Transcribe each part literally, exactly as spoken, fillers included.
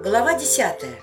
Глава десятая.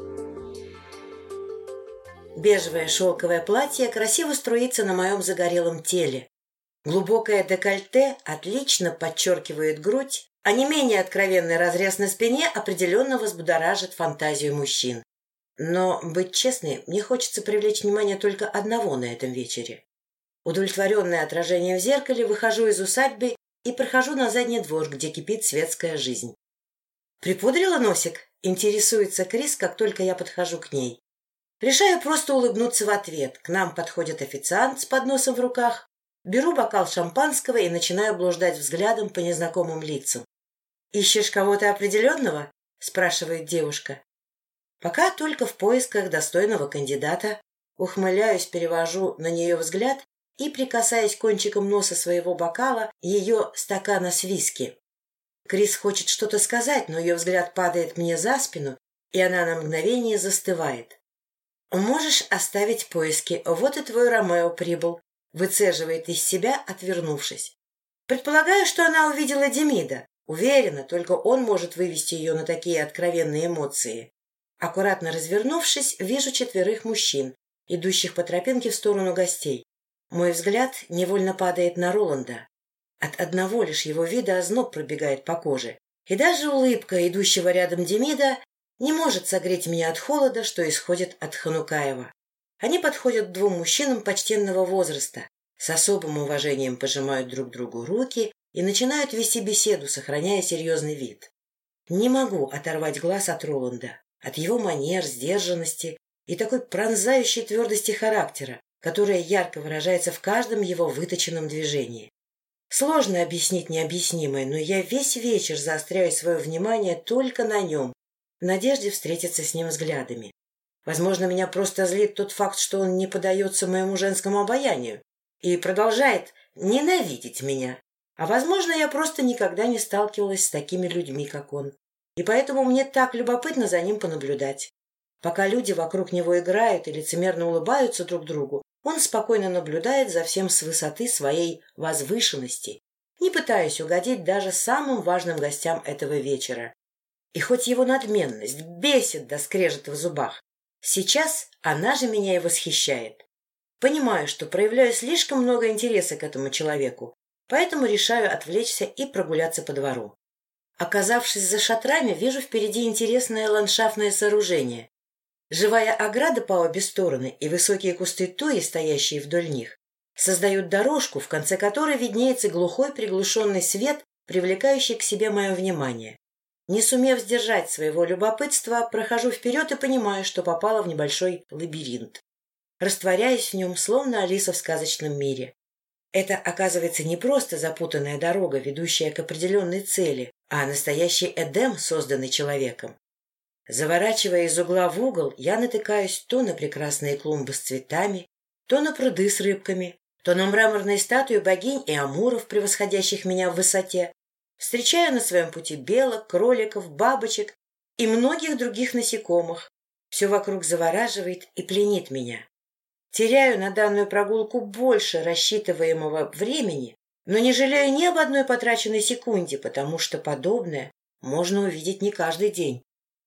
Бежевое шелковое платье красиво струится на моем загорелом теле. Глубокое декольте отлично подчеркивает грудь, а не менее откровенный разрез на спине определенно взбудоражит фантазию мужчин. Но, быть честной, мне хочется привлечь внимание только одного на этом вечере. Удовлетворенное отражение в зеркале, выхожу из усадьбы и прохожу на задний двор, где кипит светская жизнь. «Припудрила носик?» — интересуется Крис, как только я подхожу к ней. Решаю просто улыбнуться в ответ. К нам подходит официант с подносом в руках. Беру бокал шампанского и начинаю блуждать взглядом по незнакомым лицам. «Ищешь кого-то определенного?» — спрашивает девушка. «Пока только в поисках достойного кандидата». Ухмыляюсь, перевожу на нее взгляд и, прикасаясь кончиком носа своего бокала, ее стакана с виски. Крис хочет что-то сказать, но ее взгляд падает мне за спину, и она на мгновение застывает. «Можешь оставить поиски, вот и твой Ромео прибыл», — выцеживает из себя, отвернувшись. Предполагаю, что она увидела Демида. Уверена, только он может вывести ее на такие откровенные эмоции. Аккуратно развернувшись, вижу четверых мужчин, идущих по тропинке в сторону гостей. Мой взгляд невольно падает на Роланда. От одного лишь его вида озноб пробегает по коже. И даже улыбка идущего рядом Демида не может согреть меня от холода, что исходит от Ханукаева. Они подходят к двум мужчинам почтенного возраста, с особым уважением пожимают друг другу руки и начинают вести беседу, сохраняя серьезный вид. Не могу оторвать глаз от Роланда, от его манер, сдержанности и такой пронзающей твердости характера, которая ярко выражается в каждом его выточенном движении. Сложно объяснить необъяснимое, но я весь вечер заостряю свое внимание только на нем, в надежде встретиться с ним взглядами. Возможно, меня просто злит тот факт, что он не поддается моему женскому обаянию и продолжает ненавидеть меня. А возможно, я просто никогда не сталкивалась с такими людьми, как он. И поэтому мне так любопытно за ним понаблюдать. Пока люди вокруг него играют и лицемерно улыбаются друг другу, он спокойно наблюдает за всем с высоты своей возвышенности, не пытаясь угодить даже самым важным гостям этого вечера. И хоть его надменность бесит до скрежета в зубах, сейчас она же меня и восхищает. Понимаю, что проявляю слишком много интереса к этому человеку, поэтому решаю отвлечься и прогуляться по двору. Оказавшись за шатрами, вижу впереди интересное ландшафтное сооружение. Живая ограда по обе стороны и высокие кусты туи, стоящие вдоль них, создают дорожку, в конце которой виднеется глухой приглушенный свет, привлекающий к себе мое внимание. Не сумев сдержать своего любопытства, прохожу вперед и понимаю, что попала в небольшой лабиринт. Растворяюсь в нем, словно Алиса в сказочном мире. Это, оказывается, не просто запутанная дорога, ведущая к определенной цели, а настоящий Эдем, созданный человеком. Заворачивая из угла в угол, я натыкаюсь то на прекрасные клумбы с цветами, то на пруды с рыбками, то на мраморные статуи богинь и амуров, превосходящих меня в высоте. Встречаю на своем пути белок, кроликов, бабочек и многих других насекомых. Все вокруг завораживает и пленит меня. Теряю на данную прогулку больше рассчитываемого времени, но не жалею ни об одной потраченной секунде, потому что подобное можно увидеть не каждый день.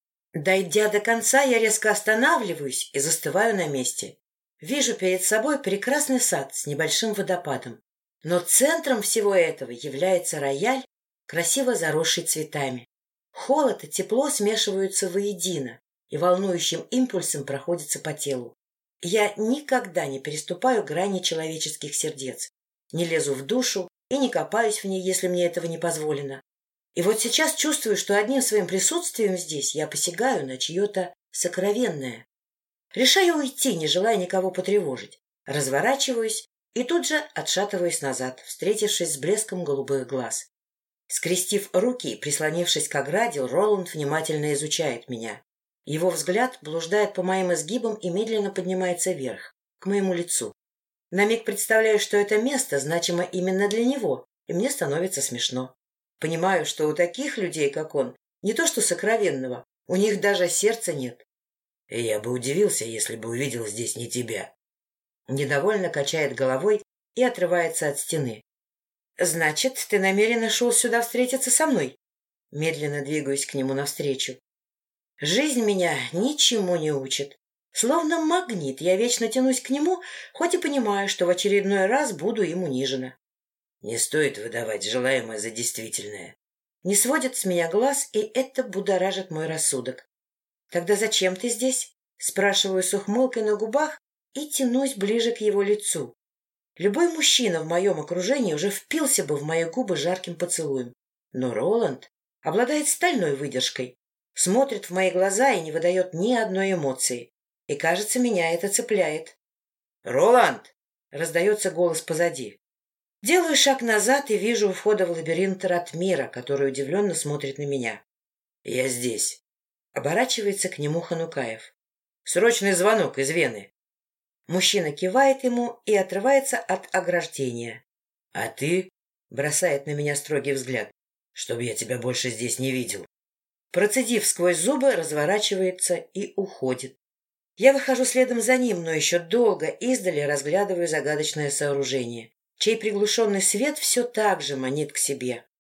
Дойдя до конца, я резко останавливаюсь и застываю на месте. Вижу перед собой прекрасный сад с небольшим водопадом. Но центром всего этого является рояль, красиво заросший цветами. Холод и тепло смешиваются воедино и волнующим импульсом проходятся по телу. Я никогда не переступаю грани человеческих сердец, не лезу в душу и не копаюсь в ней, если мне этого не позволено. И вот сейчас чувствую, что одним своим присутствием здесь я посягаю на чье-то сокровенное. Решаю уйти, не желая никого потревожить. Разворачиваюсь и тут же отшатываюсь назад, встретившись с блеском голубых глаз. Скрестив руки и прислонившись к ограде, Роланд внимательно изучает меня. Его взгляд блуждает по моим изгибам и медленно поднимается вверх, к моему лицу. На миг представляю, что это место значимо именно для него, и мне становится смешно. Понимаю, что у таких людей, как он, не то что сокровенного, у них даже сердца нет. Я бы удивился, если бы увидел здесь не тебя. Недовольно качает головой и отрывается от стены. Значит, ты намеренно шел сюда встретиться со мной? Медленно двигаюсь к нему навстречу. Жизнь меня ничему не учит. Словно магнит, я вечно тянусь к нему, хоть и понимаю, что в очередной раз буду им унижена. Не стоит выдавать желаемое за действительное. Не сводит с меня глаз, и это будоражит мой рассудок. «Тогда зачем ты здесь?» — спрашиваю с ухмылкой на губах и тянусь ближе к его лицу. Любой мужчина в моем окружении уже впился бы в мои губы жарким поцелуем. Но Роланд обладает стальной выдержкой, смотрит в мои глаза и не выдает ни одной эмоции. И, кажется, меня это цепляет. «Роланд!» — раздается голос позади. Делаю шаг назад и вижу у входа в лабиринт Ратмира, который удивленно смотрит на меня. «Я здесь». Оборачивается к нему Ханукаев. «Срочный звонок из Вены». Мужчина кивает ему и отрывается от ограждения. «А ты?» — бросает на меня строгий взгляд. «Чтоб я тебя больше здесь не видел». Процедив сквозь зубы, разворачивается и уходит. Я выхожу следом за ним, но еще долго издали разглядываю загадочное сооружение, чей приглушенный свет все так же манит к себе.